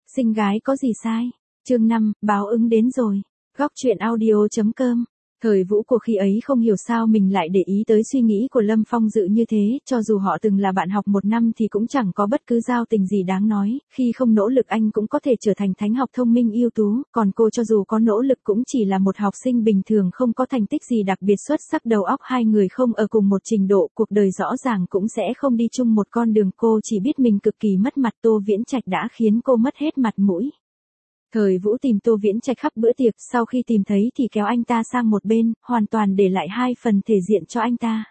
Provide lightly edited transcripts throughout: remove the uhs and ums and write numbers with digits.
Xinh gái có gì sai? Chương 5, báo ứng đến rồi. Góc truyện audio.com. Thời Vũ của khi ấy không hiểu sao mình lại để ý tới suy nghĩ của Lâm Phong Dự như thế, cho dù họ từng là bạn học một năm thì cũng chẳng có bất cứ giao tình gì đáng nói, khi không nỗ lực anh cũng có thể trở thành thánh học thông minh ưu tú, còn cô cho dù có nỗ lực cũng chỉ là một học sinh bình thường không có thành tích gì đặc biệt xuất sắc, đầu óc hai người không ở cùng một trình độ, cuộc đời rõ ràng cũng sẽ không đi chung một con đường, cô chỉ biết mình cực kỳ mất mặt, Tô Viễn Trạch đã khiến cô mất hết mặt mũi. Thời Vũ tìm Tô Viễn Trạch khắp bữa tiệc, sau khi tìm thấy thì kéo anh ta sang một bên, hoàn toàn để lại 2 phần thể diện cho anh ta.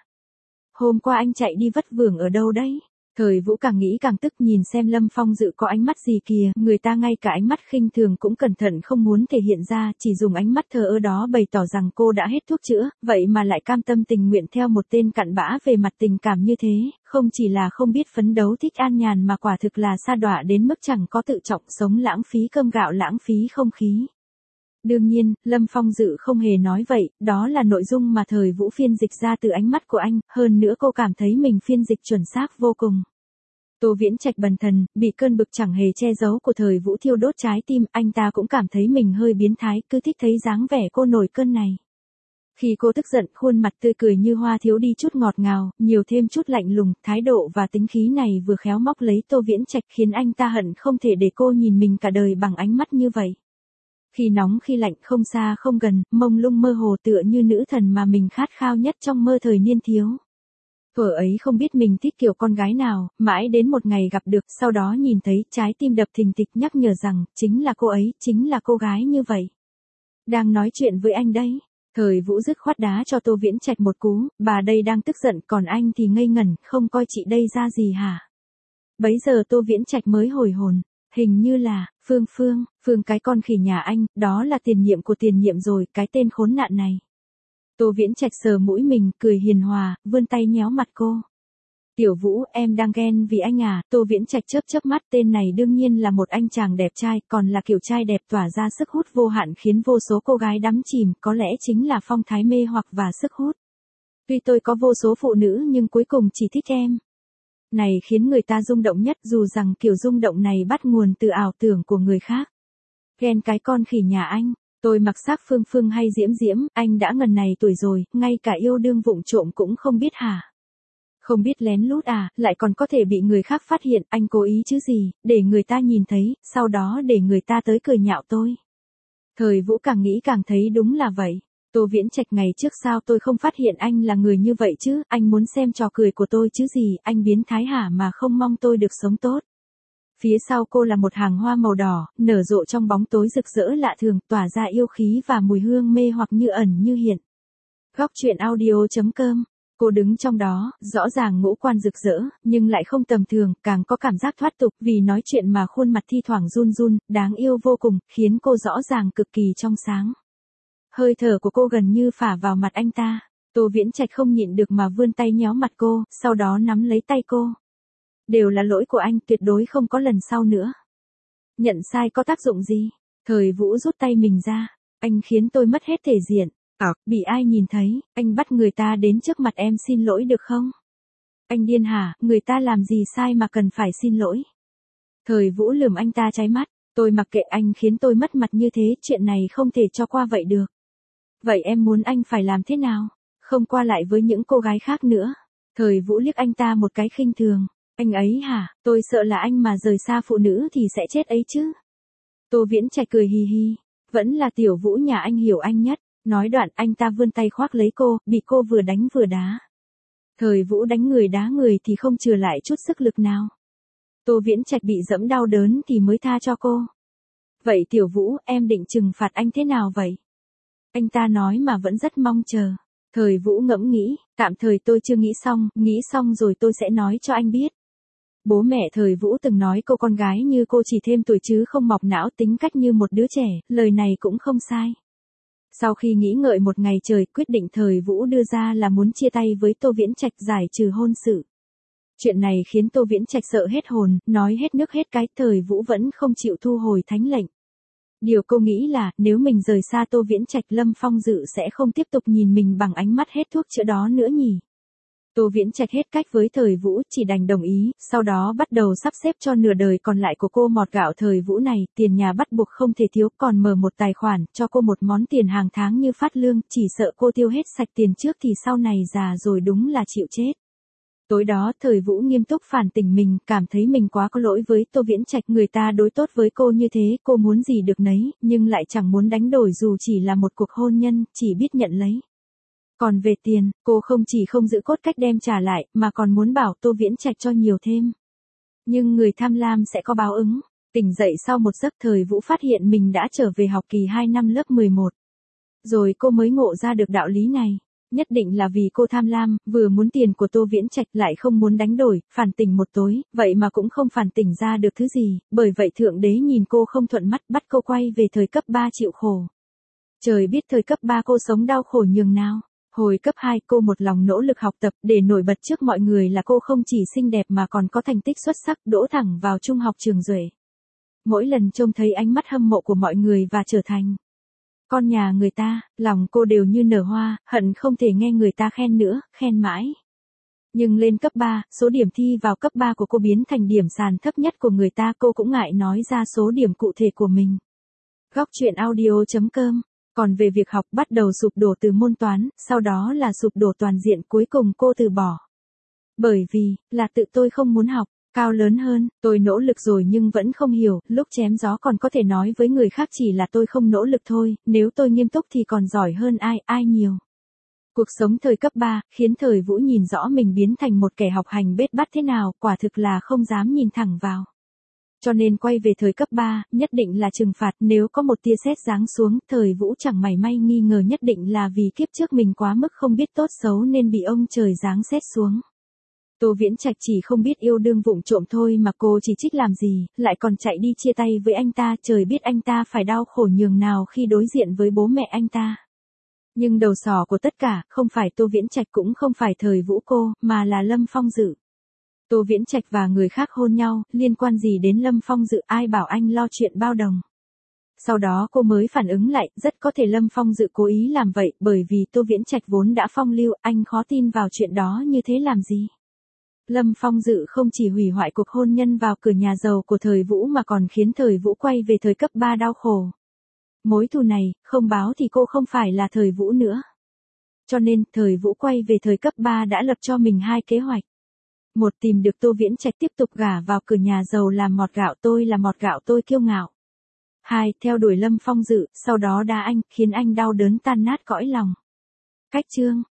Hôm qua anh chạy đi vất vưởng ở đâu đấy? Thời Vũ càng nghĩ càng tức, nhìn xem Lâm Phong Dự có ánh mắt gì kìa, người ta ngay cả ánh mắt khinh thường cũng cẩn thận không muốn thể hiện ra, chỉ dùng ánh mắt thờ ơ đó bày tỏ rằng cô đã hết thuốc chữa, vậy mà lại cam tâm tình nguyện theo một tên cặn bã về mặt tình cảm như thế, không chỉ là không biết phấn đấu thích an nhàn mà quả thực là sa đọa đến mức chẳng có tự trọng, sống lãng phí cơm gạo lãng phí không khí. Đương nhiên, Lâm Phong Dự không hề nói vậy, đó là nội dung mà Thời Vũ phiên dịch ra từ ánh mắt của anh, hơn nữa cô cảm thấy mình phiên dịch chuẩn xác vô cùng. Tô Viễn Trạch bần thần, bị cơn bực chẳng hề che giấu của Thời Vũ thiêu đốt trái tim, anh ta cũng cảm thấy mình hơi biến thái, cứ thích thấy dáng vẻ cô nổi cơn này. Khi cô tức giận, khuôn mặt tươi cười như hoa thiếu đi chút ngọt ngào, nhiều thêm chút lạnh lùng, thái độ và tính khí này vừa khéo móc lấy Tô Viễn Trạch khiến anh ta hận không thể để cô nhìn mình cả đời bằng ánh mắt như vậy. Khi nóng khi lạnh, không xa không gần, mông lung mơ hồ tựa như nữ thần mà mình khát khao nhất trong mơ thời niên thiếu. Thuở ấy không biết mình thích kiểu con gái nào, mãi đến một ngày gặp được, sau đó nhìn thấy, trái tim đập thình thịch nhắc nhở rằng, chính là cô ấy, chính là cô gái như vậy. Đang nói chuyện với anh đấy. Thời Vũ dứt khoát đá cho Tô Viễn Trạch một cú, bà đây đang tức giận, còn anh thì ngây ngẩn, không coi chị đây ra gì hả? Bấy giờ Tô Viễn Trạch mới hồi hồn. Hình như là, Phương cái con khỉ nhà anh, đó là tiền nhiệm của tiền nhiệm rồi, cái tên khốn nạn này. Tô Viễn Trạch sờ mũi mình, cười hiền hòa, vươn tay nhéo mặt cô. Tiểu Vũ, em đang ghen vì anh à? Tô Viễn Trạch chớp mắt, tên này đương nhiên là một anh chàng đẹp trai, còn là kiểu trai đẹp tỏa ra sức hút vô hạn khiến vô số cô gái đắm chìm, có lẽ chính là phong thái mê hoặc và sức hút. Tuy tôi có vô số phụ nữ nhưng cuối cùng chỉ thích em. Này khiến người ta rung động nhất, dù rằng kiểu rung động này bắt nguồn từ ảo tưởng của người khác. Ghen cái con khỉ nhà anh, tôi mặc xác Phương hay Diễm, anh đã ngần này tuổi rồi, ngay cả yêu đương vụng trộm cũng không biết hả? Không biết lén lút à, lại còn có thể bị người khác phát hiện, anh cố ý chứ gì, để người ta nhìn thấy, sau đó để người ta tới cười nhạo tôi. Thời Vũ càng nghĩ càng thấy đúng là vậy. Tô Viễn Trạch, ngày trước sao tôi không phát hiện anh là người như vậy chứ, anh muốn xem trò cười của tôi chứ gì, anh biến thái hả mà không mong tôi được sống tốt. Phía sau cô là một hàng hoa màu đỏ, nở rộ trong bóng tối rực rỡ lạ thường, tỏa ra yêu khí và mùi hương mê hoặc như ẩn như hiện. Góc truyện audio.com. Cô đứng trong đó, rõ ràng ngũ quan rực rỡ, nhưng lại không tầm thường, càng có cảm giác thoát tục, vì nói chuyện mà khuôn mặt thi thoảng run run, đáng yêu vô cùng, khiến cô rõ ràng cực kỳ trong sáng. Hơi thở của cô gần như phả vào mặt anh ta. Tô Viễn Trạch không nhịn được mà vươn tay nhéo mặt cô, sau đó nắm lấy tay cô. Đều là lỗi của anh, tuyệt đối không có lần sau nữa. Nhận sai có tác dụng gì? Thời Vũ rút tay mình ra. Anh khiến tôi mất hết thể diện. Bị ai nhìn thấy, anh bắt người ta đến trước mặt em xin lỗi được không? Anh điên hả, người ta làm gì sai mà cần phải xin lỗi? Thời Vũ lườm anh ta cháy mắt. Tôi mặc kệ, anh khiến tôi mất mặt như thế, chuyện này không thể cho qua vậy được. Vậy em muốn anh phải làm thế nào? Không qua lại với những cô gái khác nữa. Thời Vũ liếc anh ta một cái khinh thường. Anh ấy hả, tôi sợ là anh mà rời xa phụ nữ thì sẽ chết ấy chứ. Tô Viễn Trạch cười hì hì. Vẫn là Tiểu Vũ nhà anh hiểu anh nhất. Nói đoạn anh ta vươn tay khoác lấy cô, bị cô vừa đánh vừa đá. Thời Vũ đánh người đá người thì không chừa lại chút sức lực nào. Tô Viễn Trạch bị dẫm đau đớn thì mới tha cho cô. Vậy Tiểu Vũ, em định trừng phạt anh thế nào vậy? Anh ta nói mà vẫn rất mong chờ. Thời Vũ ngẫm nghĩ, tạm thời tôi chưa nghĩ xong rồi tôi sẽ nói cho anh biết. Bố mẹ Thời Vũ từng nói cô con gái như cô chỉ thêm tuổi chứ không mọc não, tính cách như một đứa trẻ, lời này cũng không sai. Sau khi nghĩ ngợi một ngày trời, quyết định Thời Vũ đưa ra là muốn chia tay với Tô Viễn Trạch, giải trừ hôn sự. Chuyện này khiến Tô Viễn Trạch sợ hết hồn, nói hết nước hết cái, Thời Vũ vẫn không chịu thu hồi thánh lệnh. Điều cô nghĩ là, nếu mình rời xa Tô Viễn Trạch, Lâm Phong Dự sẽ không tiếp tục nhìn mình bằng ánh mắt hết thuốc chữa đó nữa nhỉ. Tô Viễn Trạch hết cách với Thời Vũ, chỉ đành đồng ý, sau đó bắt đầu sắp xếp cho nửa đời còn lại của cô mọt gạo Thời Vũ này, tiền nhà bắt buộc không thể thiếu, còn mở một tài khoản, cho cô một món tiền hàng tháng như phát lương, chỉ sợ cô tiêu hết sạch tiền trước thì sau này già rồi đúng là chịu chết. Tối đó Thời Vũ nghiêm túc phản tỉnh mình, cảm thấy mình quá có lỗi với Tô Viễn Trạch, người ta đối tốt với cô như thế, cô muốn gì được nấy, nhưng lại chẳng muốn đánh đổi dù chỉ là một cuộc hôn nhân, chỉ biết nhận lấy. Còn về tiền, cô không chỉ không giữ cốt cách đem trả lại, mà còn muốn bảo Tô Viễn Trạch cho nhiều thêm. Nhưng người tham lam sẽ có báo ứng. Tỉnh dậy sau một giấc Thời Vũ phát hiện mình đã trở về học kỳ 2 năm lớp 11. Rồi cô mới ngộ ra được đạo lý này. Nhất định là vì cô tham lam, vừa muốn tiền của Tô Viễn Trạch lại không muốn đánh đổi, phản tỉnh một tối, vậy mà cũng không phản tỉnh ra được thứ gì, bởi vậy Thượng Đế nhìn cô không thuận mắt bắt cô quay về thời cấp 3 chịu khổ. Trời biết thời cấp 3 cô sống đau khổ nhường nào. Hồi cấp 2 cô một lòng nỗ lực học tập để nổi bật trước mọi người là cô không chỉ xinh đẹp mà còn có thành tích xuất sắc, đỗ thẳng vào trung học Trường Duệ. Mỗi lần trông thấy ánh mắt hâm mộ của mọi người và trở thành con nhà người ta, lòng cô đều như nở hoa, hận không thể nghe người ta khen nữa, khen mãi. Nhưng lên cấp 3, số điểm thi vào cấp 3 của cô biến thành điểm sàn thấp nhất của người ta, cô cũng ngại nói ra số điểm cụ thể của mình. Góc truyện audio.com. Còn về việc học bắt đầu sụp đổ từ môn toán, sau đó là sụp đổ toàn diện, cuối cùng cô từ bỏ. Bởi vì, là tự tôi không muốn học, cao lớn hơn, tôi nỗ lực rồi nhưng vẫn không hiểu, lúc chém gió còn có thể nói với người khác chỉ là tôi không nỗ lực thôi, nếu tôi nghiêm túc thì còn giỏi hơn ai nhiều. Cuộc sống thời cấp 3, khiến Thời Vũ nhìn rõ mình biến thành một kẻ học hành bết bát thế nào, quả thực là không dám nhìn thẳng vào. Cho nên quay về thời cấp 3, nhất định là trừng phạt, nếu có một tia sét giáng xuống, Thời Vũ chẳng mảy may nghi ngờ nhất định là vì kiếp trước mình quá mức không biết tốt xấu nên bị ông trời giáng sét xuống. Tô Viễn Trạch chỉ không biết yêu đương vụng trộm thôi mà cô chỉ trích làm gì, lại còn chạy đi chia tay với anh ta, trời biết anh ta phải đau khổ nhường nào khi đối diện với bố mẹ anh ta. Nhưng đầu sỏ của tất cả, không phải Tô Viễn Trạch cũng không phải Thời Vũ cô, mà là Lâm Phong Dự. Tô Viễn Trạch và người khác hôn nhau, liên quan gì đến Lâm Phong Dự, ai bảo anh lo chuyện bao đồng. Sau đó cô mới phản ứng lại, rất có thể Lâm Phong Dự cố ý làm vậy, bởi vì Tô Viễn Trạch vốn đã phong lưu, anh khó tin vào chuyện đó như thế làm gì. Lâm Phong Dự không chỉ hủy hoại cuộc hôn nhân vào cửa nhà giàu của Thời Vũ mà còn khiến Thời Vũ quay về thời cấp 3 đau khổ. Mối thù này, không báo thì cô không phải là Thời Vũ nữa. Cho nên, Thời Vũ quay về thời cấp 3 đã lập cho mình hai kế hoạch. Một, tìm được Tô Viễn Trạch tiếp tục gả vào cửa nhà giàu làm mọt gạo, tôi là mọt gạo tôi kiêu ngạo. Hai, theo đuổi Lâm Phong Dự, sau đó đá anh, khiến anh đau đớn tan nát cõi lòng. Cách chương